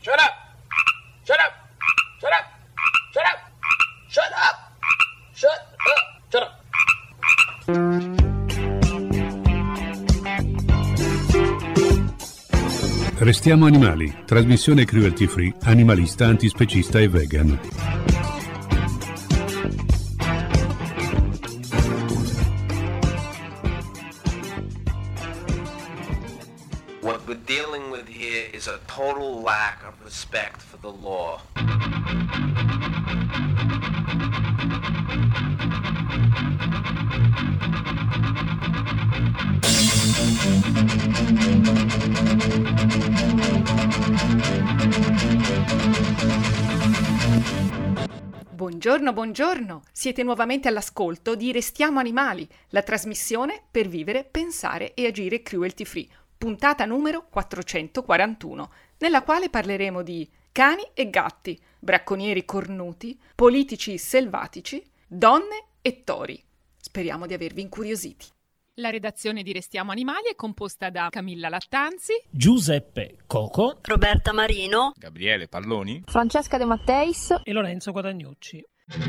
Shut up! Shut up! Shut up! Shut up! Shut up! Shut up! Shut up! Restiamo animali, trasmissione cruelty free, animalista, antispecista e vegan. What we're dealing with here is a total lack of respect for the law. Buongiorno, siete nuovamente all'ascolto di Restiamo Animali, la trasmissione per vivere, pensare e agire cruelty free, puntata numero 441, nella quale parleremo di cani e gatti, bracconieri cornuti, politici selvatici, donne e tori. Speriamo di avervi incuriositi. La redazione di Restiamo Animali è composta da Camilla Lattanzi, Giuseppe Coco, Roberta Marino, Gabriele Palloni, Francesca De Matteis e Lorenzo Guadagnucci.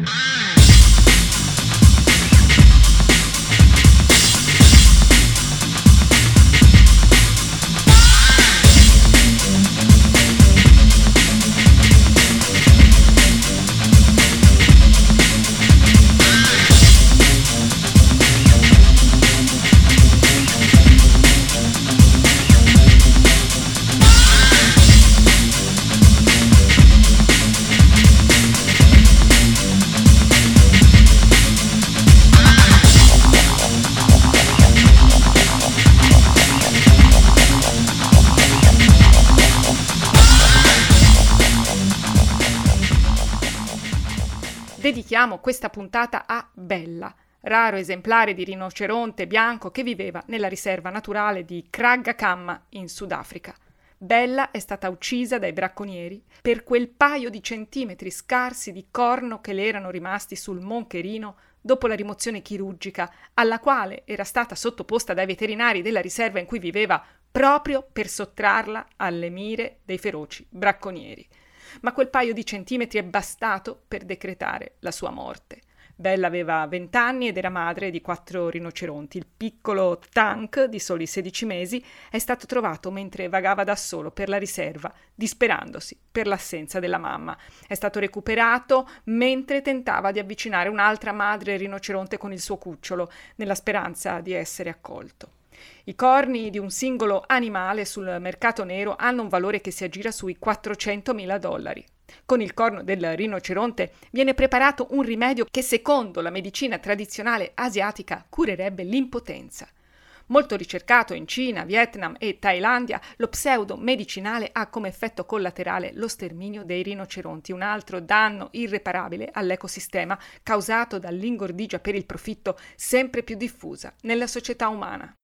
Dedichiamo questa puntata a Bella, raro esemplare di rinoceronte bianco che viveva nella riserva naturale di Kraggakamma in Sudafrica. Bella è stata uccisa dai bracconieri per quel paio di centimetri scarsi di corno che le erano rimasti sul moncherino dopo la rimozione chirurgica alla quale era stata sottoposta dai veterinari della riserva in cui viveva proprio per sottrarla alle mire dei feroci bracconieri. Ma quel paio di centimetri è bastato per decretare la sua morte. Bella aveva 20 anni ed era madre di 4 rinoceronti. Il piccolo Tank, di soli 16 mesi, è stato trovato mentre vagava da solo per la riserva, disperandosi per l'assenza della mamma. È stato recuperato mentre tentava di avvicinare un'altra madre rinoceronte con il suo cucciolo, nella speranza di essere accolto. I corni di un singolo animale sul mercato nero hanno un valore che si aggira sui $400.000. Con il corno del rinoceronte viene preparato un rimedio che secondo la medicina tradizionale asiatica curerebbe l'impotenza. Molto ricercato in Cina, Vietnam e Thailandia, lo pseudo medicinale ha come effetto collaterale lo sterminio dei rinoceronti, un altro danno irreparabile all'ecosistema causato dall'ingordigia per il profitto sempre più diffusa nella società umana.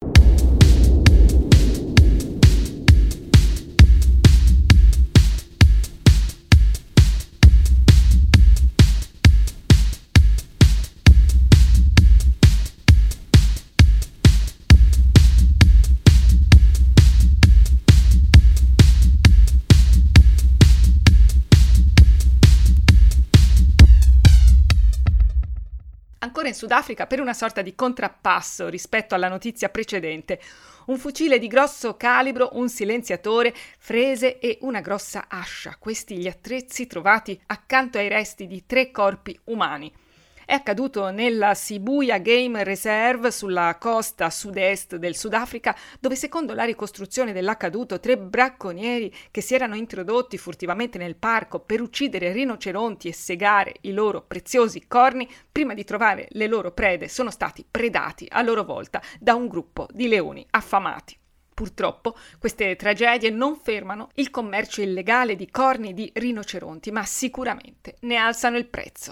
Ancora in Sudafrica, per una sorta di contrappasso rispetto alla notizia precedente, un fucile di grosso calibro, un silenziatore, frese e una grossa ascia, questi gli attrezzi trovati accanto ai resti di 3 corpi umani. È accaduto nella Sibuya Game Reserve sulla costa sud-est del Sudafrica, dove secondo la ricostruzione dell'accaduto 3 bracconieri che si erano introdotti furtivamente nel parco per uccidere rinoceronti e segare i loro preziosi corni, prima di trovare le loro prede, sono stati predati a loro volta da un gruppo di leoni affamati. Purtroppo queste tragedie non fermano il commercio illegale di corni di rinoceronti, ma sicuramente ne alzano il prezzo.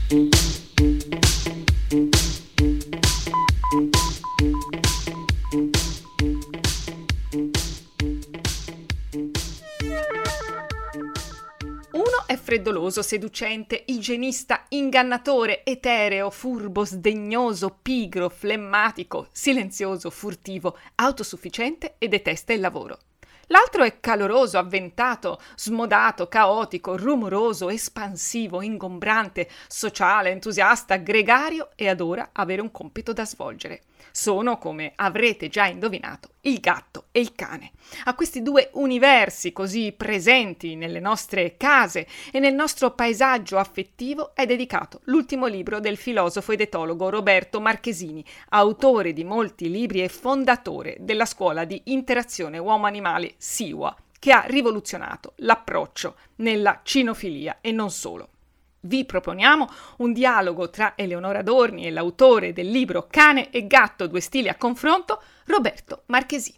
Uno è freddoloso, seducente, igienista, ingannatore, etereo, furbo, sdegnoso, pigro, flemmatico, silenzioso, furtivo, autosufficiente e detesta il lavoro. L'altro è caloroso, avventato, smodato, caotico, rumoroso, espansivo, ingombrante, sociale, entusiasta, gregario e adora avere un compito da svolgere. Sono, come avrete già indovinato, il gatto e il cane. A questi due universi così presenti nelle nostre case e nel nostro paesaggio affettivo è dedicato l'ultimo libro del filosofo ed etologo Roberto Marchesini, autore di molti libri e fondatore della scuola di interazione uomo-animale SIWA, che ha rivoluzionato l'approccio nella cinofilia e non solo. Vi proponiamo un dialogo tra Eleonora Adorni e l'autore del libro Cane e gatto, due stili a confronto, Roberto Marchesini.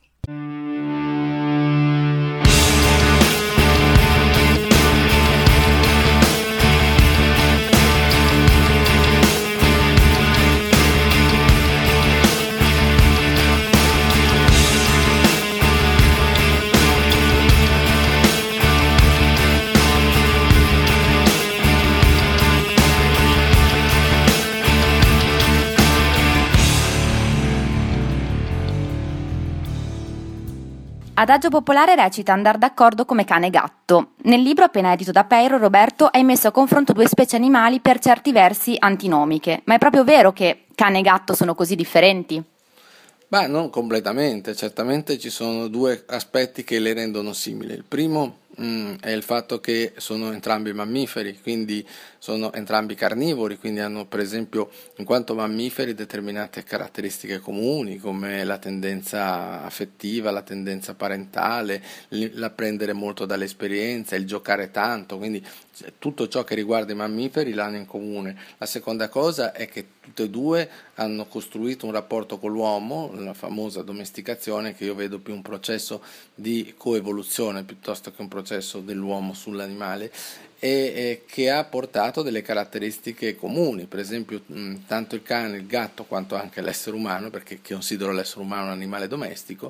Adagio popolare recita andar d'accordo come cane e gatto. Nel libro appena edito da Peiro, Roberto, hai messo a confronto due specie animali per certi versi antinomiche. Ma è proprio vero che cane e gatto sono così differenti? Beh, non completamente, certamente ci sono due aspetti che le rendono simili. Il primo è il fatto che sono entrambi mammiferi, quindi sono entrambi carnivori, quindi hanno per esempio in quanto mammiferi determinate caratteristiche comuni come la tendenza affettiva, la tendenza parentale, l'apprendere molto dall'esperienza, il giocare tanto, quindi tutto ciò che riguarda i mammiferi l'hanno in comune. La seconda cosa è che tutte e due hanno costruito un rapporto con l'uomo, la famosa domesticazione, che io vedo più un processo di coevoluzione piuttosto che un processo dell'uomo sull'animale, e che ha portato delle caratteristiche comuni, per esempio tanto il cane, il gatto quanto anche l'essere umano, perché considero l'essere umano un animale domestico,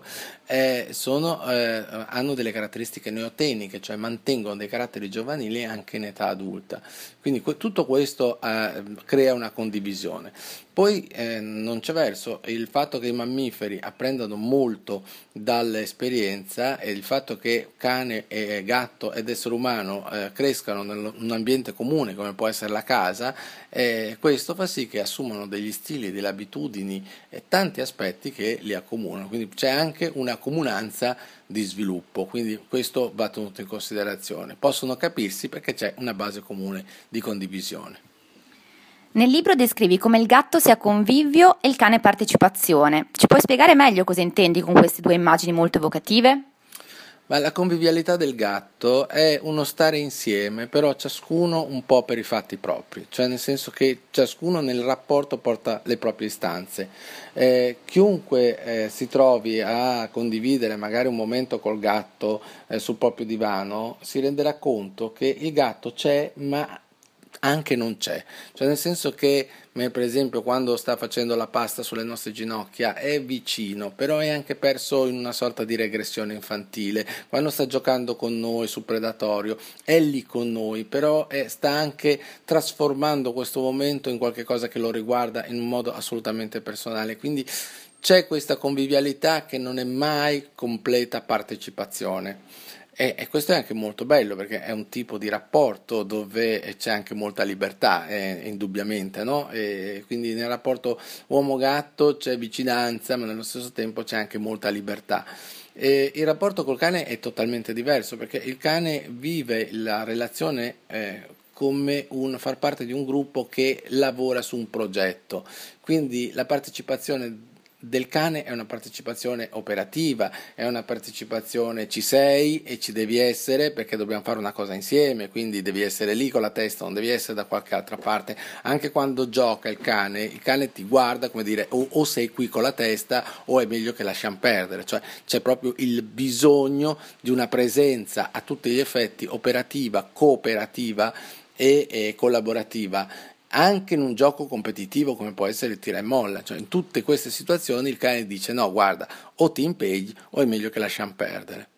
hanno delle caratteristiche neoteniche, cioè mantengono dei caratteri giovanili anche in età adulta, quindi tutto questo crea una condivisione. Poi non c'è verso, il fatto che i mammiferi apprendano molto dall'esperienza e il fatto che cane e gatto ed essere umano crescano in un ambiente comune come può essere la casa, questo fa sì che assumano degli stili, delle abitudini e tanti aspetti che li accomunano, quindi c'è anche una comunanza di sviluppo, quindi questo va tenuto in considerazione. Possono capirsi perché c'è una base comune di condivisione. Nel libro descrivi come il gatto sia convivio e il cane partecipazione. Ci puoi spiegare meglio cosa intendi con queste due immagini molto evocative? Ma la convivialità del gatto è uno stare insieme, però ciascuno un po' per i fatti propri, cioè nel senso che ciascuno nel rapporto porta le proprie istanze. Chiunque si trovi a condividere magari un momento col gatto sul proprio divano si renderà conto che il gatto c'è, ma anche non c'è, cioè nel senso che per esempio quando sta facendo la pasta sulle nostre ginocchia è vicino, però è anche perso in una sorta di regressione infantile. Quando sta giocando con noi sul predatorio è lì con noi, però sta anche trasformando questo momento in qualche cosa che lo riguarda in un modo assolutamente personale, quindi c'è questa convivialità che non è mai completa partecipazione. E questo è anche molto bello perché è un tipo di rapporto dove c'è anche molta libertà, indubbiamente, no? E quindi nel rapporto uomo-gatto c'è vicinanza, ma nello stesso tempo c'è anche molta libertà. E il rapporto col cane è totalmente diverso perché il cane vive la relazione come far parte di un gruppo che lavora su un progetto, quindi la partecipazione del cane è una partecipazione operativa, è una partecipazione ci sei e ci devi essere perché dobbiamo fare una cosa insieme, quindi devi essere lì con la testa, non devi essere da qualche altra parte. Anche quando gioca il cane ti guarda come dire o sei qui con la testa o è meglio che lasciamo perdere, cioè c'è proprio il bisogno di una presenza a tutti gli effetti operativa, cooperativa e collaborativa. anche in un gioco competitivo come può essere il tira e molla, cioè in tutte queste situazioni il cane dice no, guarda, o ti impegni o è meglio che lasciamo perdere.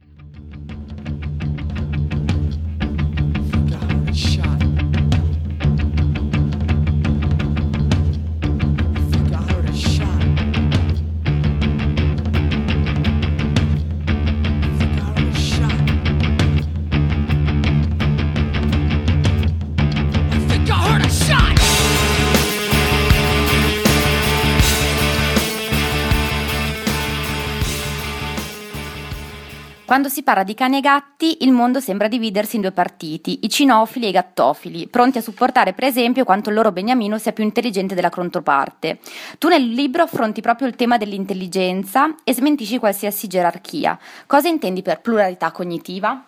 Quando si parla di cani e gatti, il mondo sembra dividersi in due partiti, i cinofili e i gattofili, pronti a supportare per esempio quanto il loro beniamino sia più intelligente della controparte. Tu nel libro affronti proprio il tema dell'intelligenza e smentisci qualsiasi gerarchia. Cosa intendi per pluralità cognitiva?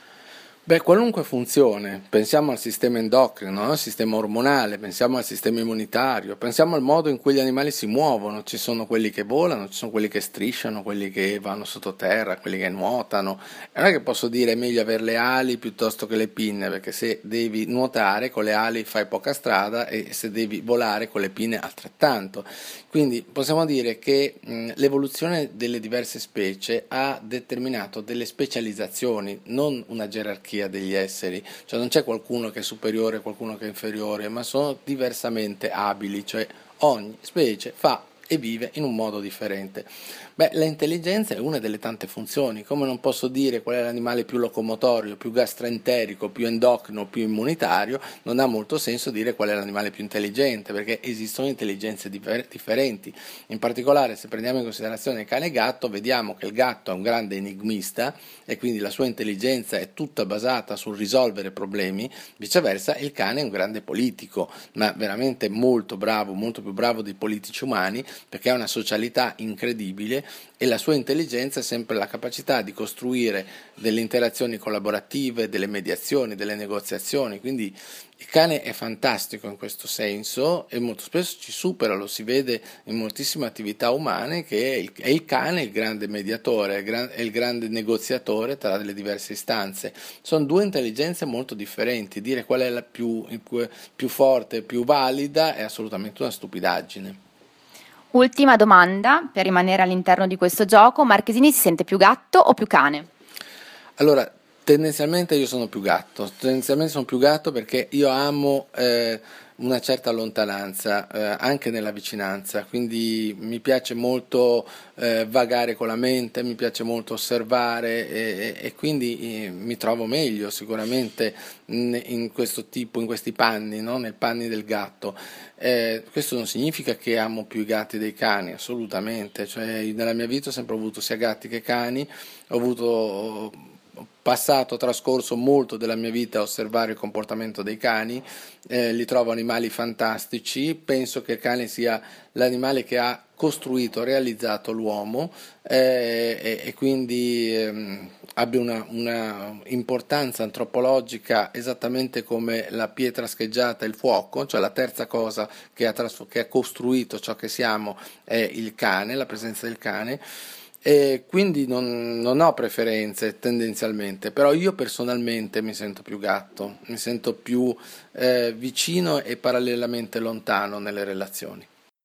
Beh, qualunque funzione, pensiamo al sistema endocrino, al sistema ormonale, pensiamo al sistema immunitario, pensiamo al modo in cui gli animali si muovono, ci sono quelli che volano, ci sono quelli che strisciano, quelli che vanno sottoterra, quelli che nuotano. E non è che posso dire è meglio avere le ali piuttosto che le pinne, perché se devi nuotare con le ali fai poca strada e se devi volare con le pinne altrettanto. Quindi possiamo dire che l'evoluzione delle diverse specie ha determinato delle specializzazioni, non una gerarchia degli esseri, cioè non c'è qualcuno che è superiore e qualcuno che è inferiore, ma sono diversamente abili, cioè ogni specie fa e vive in un modo differente. Beh, l'intelligenza è una delle tante funzioni, come non posso dire qual è l'animale più locomotorio, più gastroenterico, più endocrino, più immunitario, non ha molto senso dire qual è l'animale più intelligente, perché esistono intelligenze differenti. In particolare, se prendiamo in considerazione il cane e gatto, vediamo che il gatto è un grande enigmista e quindi la sua intelligenza è tutta basata sul risolvere problemi, viceversa il cane è un grande politico, ma veramente molto bravo, molto più bravo dei politici umani, perché ha una socialità incredibile e la sua intelligenza è sempre la capacità di costruire delle interazioni collaborative, delle mediazioni, delle negoziazioni. Quindi il cane è fantastico in questo senso e molto spesso ci supera, lo si vede in moltissime attività umane, che è il cane il grande mediatore, è il grande negoziatore tra le diverse istanze. Sono due intelligenze molto differenti, dire qual è la più forte, più valida è assolutamente una stupidaggine. Ultima domanda, per rimanere all'interno di questo gioco, Marchesini si sente più gatto o più cane? Allora, tendenzialmente io sono più gatto, perché io amo una certa lontananza, anche nella vicinanza, quindi mi piace molto vagare con la mente, mi piace molto osservare e quindi mi trovo meglio sicuramente in questi panni, no? Nei panni del gatto. Questo non significa che amo più i gatti dei cani, assolutamente, cioè nella mia vita ho sempre avuto sia gatti che cani, ho trascorso molto della mia vita a osservare il comportamento dei cani, li trovo animali fantastici, penso che il cane sia l'animale che ha costruito, realizzato l'uomo e quindi abbia una importanza antropologica esattamente come la pietra scheggiata e il fuoco, cioè la terza cosa che ha costruito ciò che siamo è il cane, la presenza del cane. E quindi non ho preferenze tendenzialmente, però io personalmente mi sento più gatto, mi sento più vicino e parallelamente lontano nelle relazioni.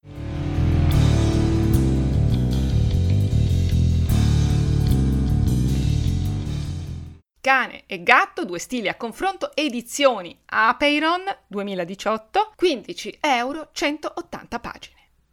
Cane e gatto, due stili a confronto, edizioni Apeiron 2018, 15 euro, 180 pagine.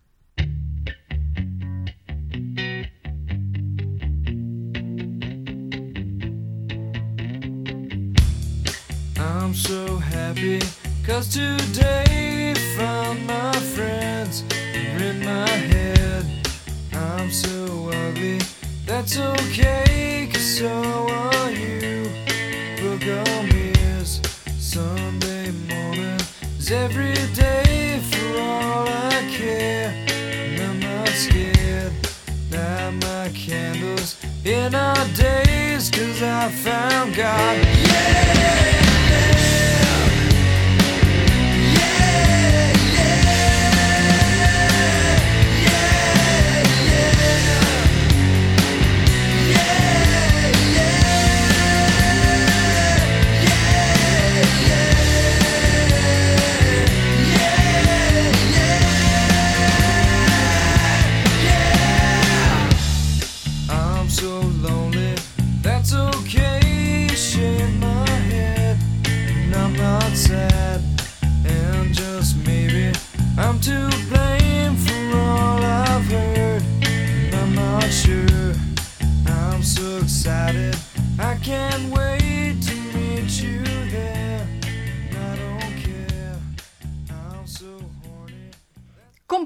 I'm so happy, 'cause today found my friends are in my head. I'm so ugly, that's okay, 'cause so are you. Book on ears, Sunday morning is every day for all I care. And I'm not scared, light my candles in our days, 'cause I found God. Yeah!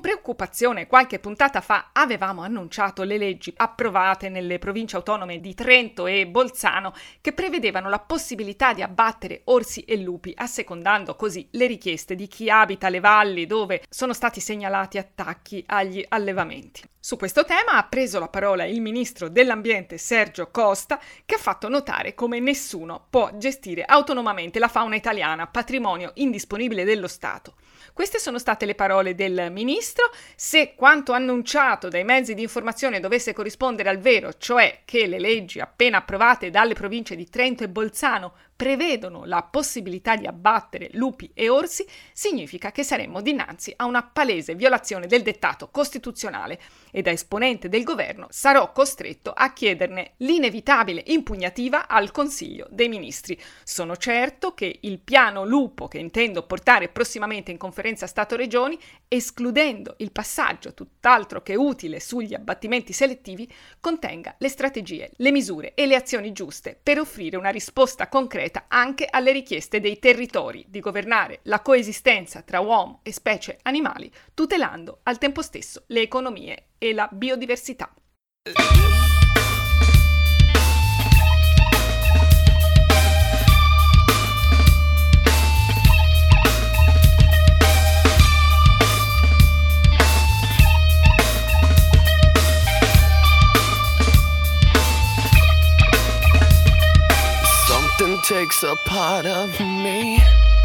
preoccupazione qualche puntata fa avevamo annunciato le leggi approvate nelle province autonome di Trento e Bolzano che prevedevano la possibilità di abbattere orsi e lupi, assecondando così le richieste di chi abita le valli dove sono stati segnalati attacchi agli allevamenti. Su questo tema ha preso la parola il ministro dell'Ambiente Sergio Costa, che ha fatto notare come nessuno può gestire autonomamente la fauna italiana, patrimonio indisponibile dello Stato. Queste sono state le parole del ministro. Se quanto annunciato dai mezzi di informazione dovesse corrispondere al vero, cioè che le leggi appena approvate dalle province di Trento e Bolzano prevedono la possibilità di abbattere lupi e orsi, significa che saremmo dinanzi a una palese violazione del dettato costituzionale e da esponente del governo sarò costretto a chiederne l'inevitabile impugnativa al Consiglio dei Ministri. Sono certo che il piano lupo che intendo portare prossimamente in conferenza Stato-Regioni, escludendo il passaggio tutt'altro che utile sugli abbattimenti selettivi, contenga le strategie, le misure e le azioni giuste per offrire una risposta concreta anche alle richieste dei territori di governare la coesistenza tra uomo e specie animali, tutelando al tempo stesso le economie e la biodiversità. Takes a part of me.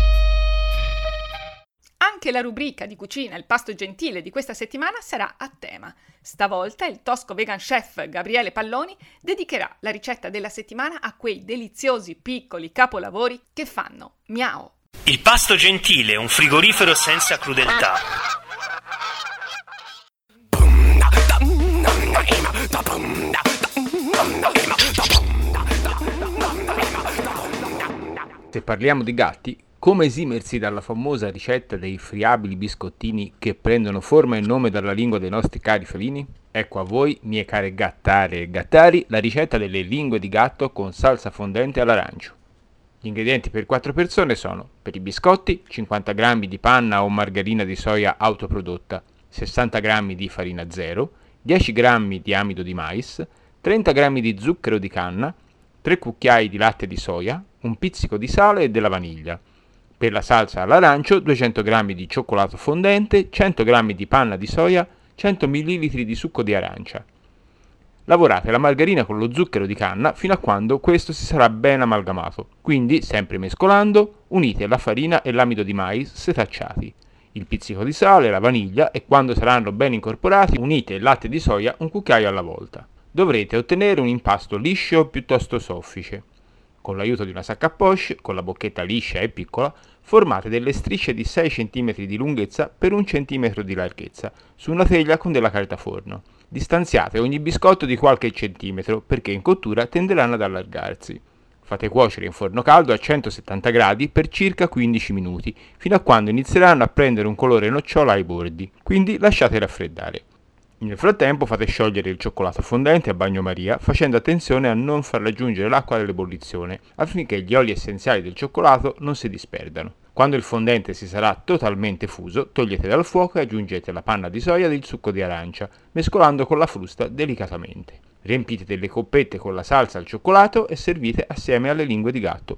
Anche la rubrica di cucina Il pasto gentile di questa settimana sarà a tema. Stavolta il tosco vegan chef Gabriele Palloni dedicherà la ricetta della settimana a quei deliziosi piccoli capolavori che fanno miau. Il pasto gentile, un frigorifero senza crudeltà. Se parliamo di gatti, come esimersi dalla famosa ricetta dei friabili biscottini che prendono forma e nome dalla lingua dei nostri cari felini? Ecco a voi, mie care gattare e gattari, la ricetta delle lingue di gatto con salsa fondente all'arancio. Gli ingredienti per 4 persone sono: per i biscotti 50 g di panna o margarina di soia autoprodotta, 60 g di farina zero, 10 g di amido di mais, 30 g di zucchero di canna, 3 cucchiai di latte di soia, un pizzico di sale e della vaniglia. Per la salsa all'arancio 200 g di cioccolato fondente, 100 g di panna di soia, 100 ml di succo di arancia. Lavorate la margarina con lo zucchero di canna fino a quando questo si sarà ben amalgamato. Quindi, sempre mescolando, unite la farina e l'amido di mais setacciati, il pizzico di sale, la vaniglia e quando saranno ben incorporati unite il latte di soia un cucchiaio alla volta. Dovrete ottenere un impasto liscio piuttosto soffice. Con l'aiuto di una sacca a poche, con la bocchetta liscia e piccola, formate delle strisce di 6 cm di lunghezza per 1 cm di larghezza su una teglia con della carta forno. Distanziate ogni biscotto di qualche centimetro perché in cottura tenderanno ad allargarsi. Fate cuocere in forno caldo a 170 gradi per circa 15 minuti, fino a quando inizieranno a prendere un colore nocciola ai bordi, quindi lasciate raffreddare. Nel frattempo fate sciogliere il cioccolato fondente a bagnomaria facendo attenzione a non far raggiungere l'acqua dell'ebollizione affinché gli oli essenziali del cioccolato non si disperdano. Quando il fondente si sarà totalmente fuso, togliete dal fuoco e aggiungete la panna di soia ed il succo di arancia, mescolando con la frusta delicatamente. Riempite delle coppette con la salsa al cioccolato e servite assieme alle lingue di gatto.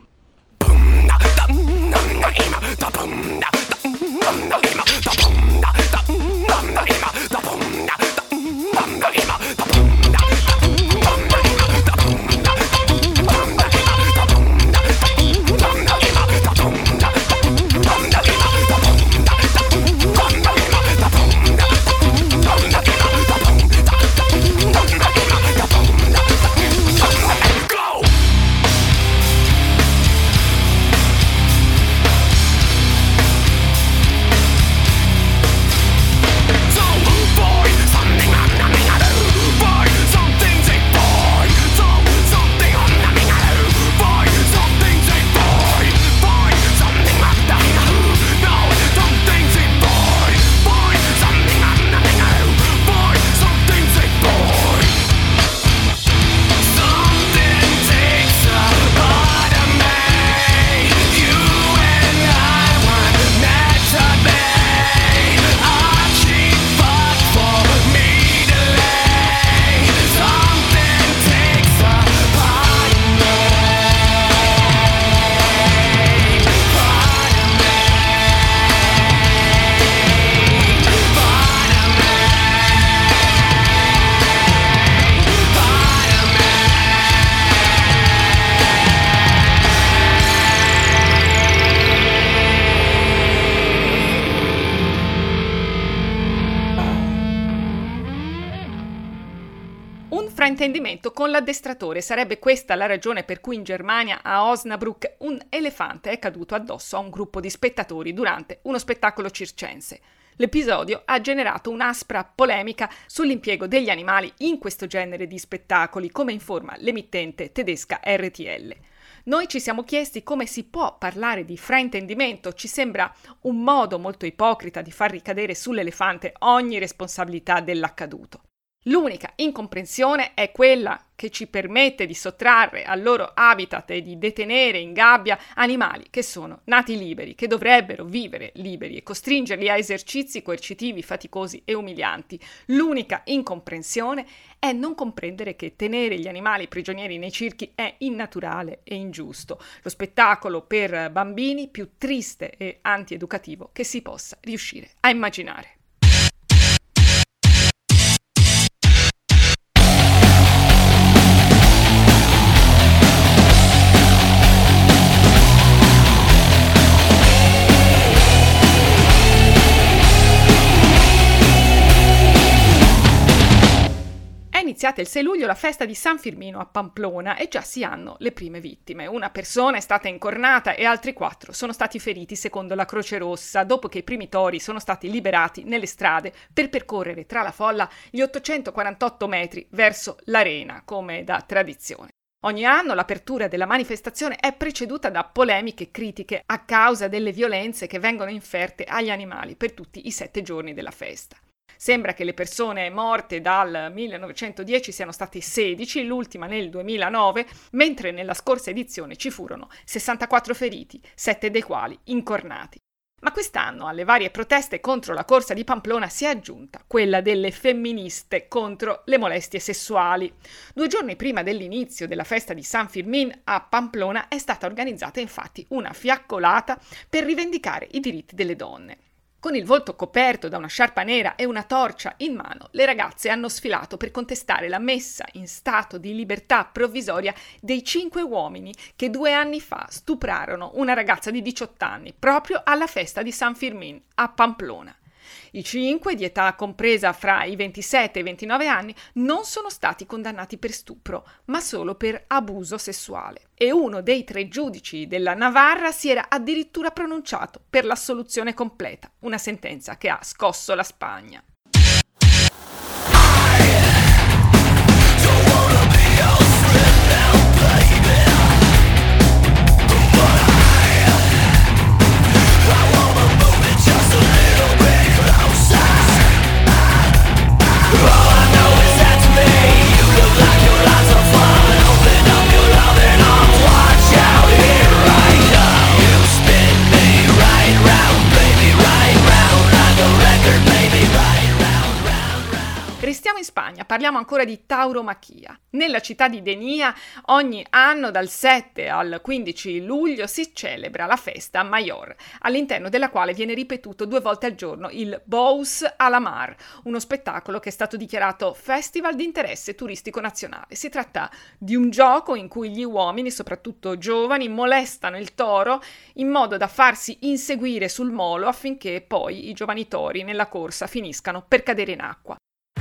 fraintendimento con l'addestratore. Sarebbe questa la ragione per cui in Germania, a Osnabrück, un elefante è caduto addosso a un gruppo di spettatori durante uno spettacolo circense. L'episodio ha generato un'aspra polemica sull'impiego degli animali in questo genere di spettacoli, come informa l'emittente tedesca RTL. Noi ci siamo chiesti come si può parlare di fraintendimento. Ci sembra un modo molto ipocrita di far ricadere sull'elefante ogni responsabilità dell'accaduto. L'unica incomprensione è quella che ci permette di sottrarre al loro habitat e di detenere in gabbia animali che sono nati liberi, che dovrebbero vivere liberi, e costringerli a esercizi coercitivi, faticosi e umilianti. L'unica incomprensione è non comprendere che tenere gli animali prigionieri nei circhi è innaturale e ingiusto, lo spettacolo per bambini più triste e antieducativo che si possa riuscire a immaginare. Iniziata il 6 luglio la festa di San Firmino a Pamplona e già si hanno le prime vittime. Una persona è stata incornata e altri 4 sono stati feriti secondo la Croce Rossa, dopo che i primi tori sono stati liberati nelle strade per percorrere tra la folla gli 848 metri verso l'arena, come da tradizione. Ogni anno l'apertura della manifestazione è preceduta da polemiche critiche a causa delle violenze che vengono inferte agli animali per tutti i 7 giorni della festa. Sembra che le persone morte dal 1910 siano state 16, l'ultima nel 2009, mentre nella scorsa edizione ci furono 64 feriti, 7 dei quali incornati. Ma quest'anno alle varie proteste contro la corsa di Pamplona si è aggiunta quella delle femministe contro le molestie sessuali. 2 giorni prima dell'inizio della festa di San Firmin a Pamplona è stata organizzata infatti una fiaccolata per rivendicare i diritti delle donne. Con il volto coperto da una sciarpa nera e una torcia in mano, le ragazze hanno sfilato per contestare la messa in stato di libertà provvisoria dei 5 uomini che 2 anni fa stuprarono una ragazza di 18 anni proprio alla festa di San Firmin a Pamplona. I 5, di età compresa fra i 27 e i 29 anni, non sono stati condannati per stupro, ma solo per abuso sessuale. E uno dei 3 giudici della Navarra si era addirittura pronunciato per l'assoluzione completa, una sentenza che ha scosso la Spagna. Restiamo in Spagna, parliamo ancora di tauromaquia. Nella città di Denia ogni anno dal 7 al 15 luglio si celebra la festa Mayor, all'interno della quale viene ripetuto 2 volte al giorno il Bous a la Mar, uno spettacolo che è stato dichiarato Festival di interesse turistico nazionale. Si tratta di un gioco in cui gli uomini, soprattutto giovani, molestano il toro in modo da farsi inseguire sul molo affinché poi i giovani tori nella corsa finiscano per cadere in acqua.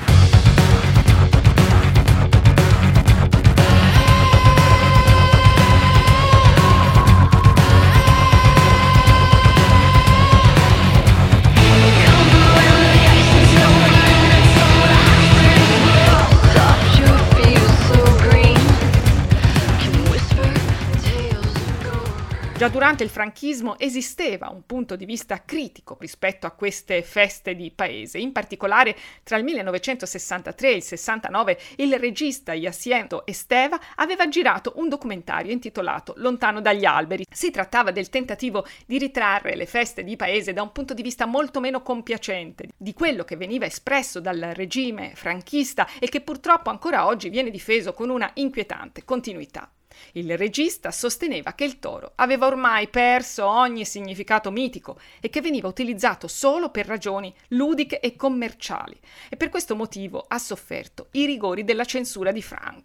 Già durante il franchismo esisteva un punto di vista critico rispetto a queste feste di paese. In particolare, tra il 1963 e il 69, il regista Jacinto Esteva aveva girato un documentario intitolato Lontano dagli alberi. Si trattava del tentativo di ritrarre le feste di paese da un punto di vista molto meno compiacente di quello che veniva espresso dal regime franchista e che purtroppo ancora oggi viene difeso con una inquietante continuità. Il regista sosteneva che il toro aveva ormai perso ogni significato mitico e che veniva utilizzato solo per ragioni ludiche e commerciali, e per questo motivo ha sofferto i rigori della censura di Franco.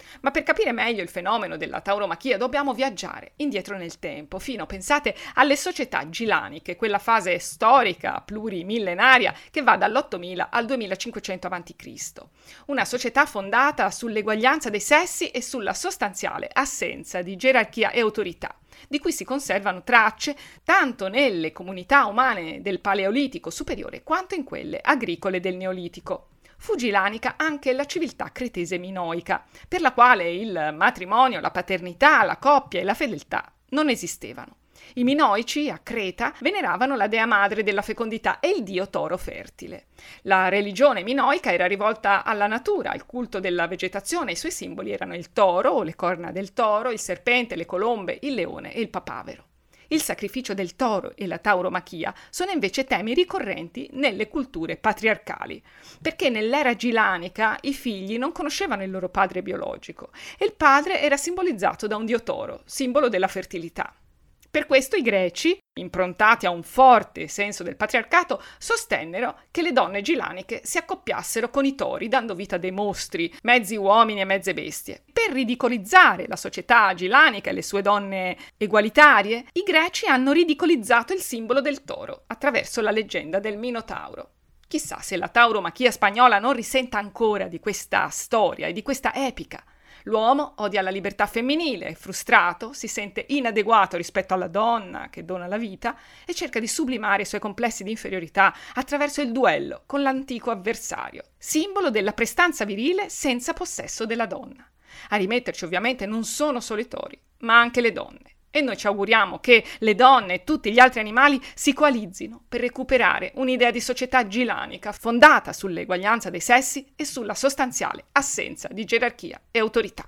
Ma per capire meglio il fenomeno della tauromachia dobbiamo viaggiare indietro nel tempo, fino, pensate, alle società gilaniche, quella fase storica plurimillenaria che va dall'8000 al 2500 a.C. Una società fondata sull'eguaglianza dei sessi e sulla sostanziale assenza di gerarchia e autorità, di cui si conservano tracce tanto nelle comunità umane del Paleolitico superiore quanto in quelle agricole del Neolitico. Fu gilanica anche la civiltà cretese minoica, per la quale il matrimonio, la paternità, la coppia e la fedeltà non esistevano. I minoici a Creta veneravano la dea madre della fecondità e il dio toro fertile. La religione minoica era rivolta alla natura, al culto della vegetazione. I suoi simboli erano il toro o le corna del toro, il serpente, le colombe, il leone e il papavero. Il sacrificio del toro e la tauromachia sono invece temi ricorrenti nelle culture patriarcali, perché nell'era gilanica i figli non conoscevano il loro padre biologico e il padre era simbolizzato da un dio toro, simbolo della fertilità. Per questo i greci, improntati a un forte senso del patriarcato, sostennero che le donne gilaniche si accoppiassero con i tori, dando vita a dei mostri, mezzi uomini e mezze bestie. Per ridicolizzare la società gilanica e le sue donne egualitarie, i greci hanno ridicolizzato il simbolo del toro attraverso la leggenda del Minotauro. Chissà se la tauromachia spagnola non risenta ancora di questa storia e di questa epica. L'uomo odia la libertà femminile, è frustrato, si sente inadeguato rispetto alla donna che dona la vita e cerca di sublimare i suoi complessi di inferiorità attraverso il duello con l'antico avversario, simbolo della prestanza virile senza possesso della donna. A rimetterci ovviamente non sono solo i tori, ma anche le donne. E noi ci auguriamo che le donne e tutti gli altri animali si coalizzino per recuperare un'idea di società gilanica fondata sull'eguaglianza dei sessi e sulla sostanziale assenza di gerarchia e autorità.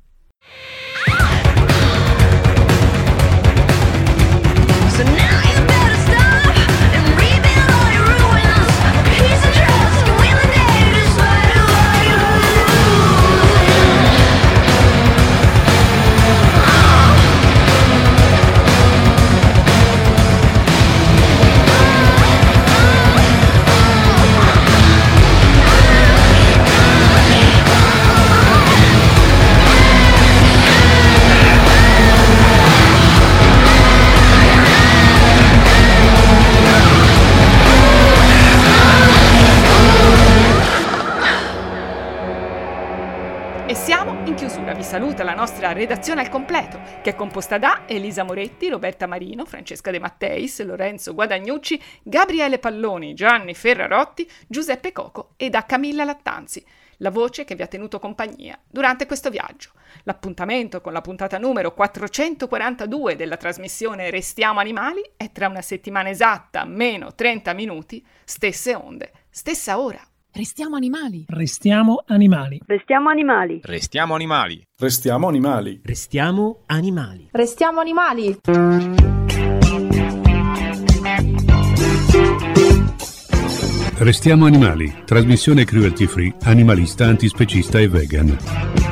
Vi saluta la nostra redazione al completo, che è composta da Elisa Moretti, Roberta Marino, Francesca De Matteis, Lorenzo Guadagnucci, Gabriele Palloni, Gianni Ferrarotti, Giuseppe Coco e da Camilla Lattanzi, la voce che vi ha tenuto compagnia durante questo viaggio. L'appuntamento con la puntata numero 442 della trasmissione Restiamo Animali è tra una settimana esatta, meno 30 minuti, stesse onde, stessa ora. Restiamo animali. Restiamo animali. Restiamo animali. Restiamo animali. Restiamo animali. Restiamo animali. Restiamo animali. Restiamo animali, trasmissione cruelty free, animalista, antispecista e vegan.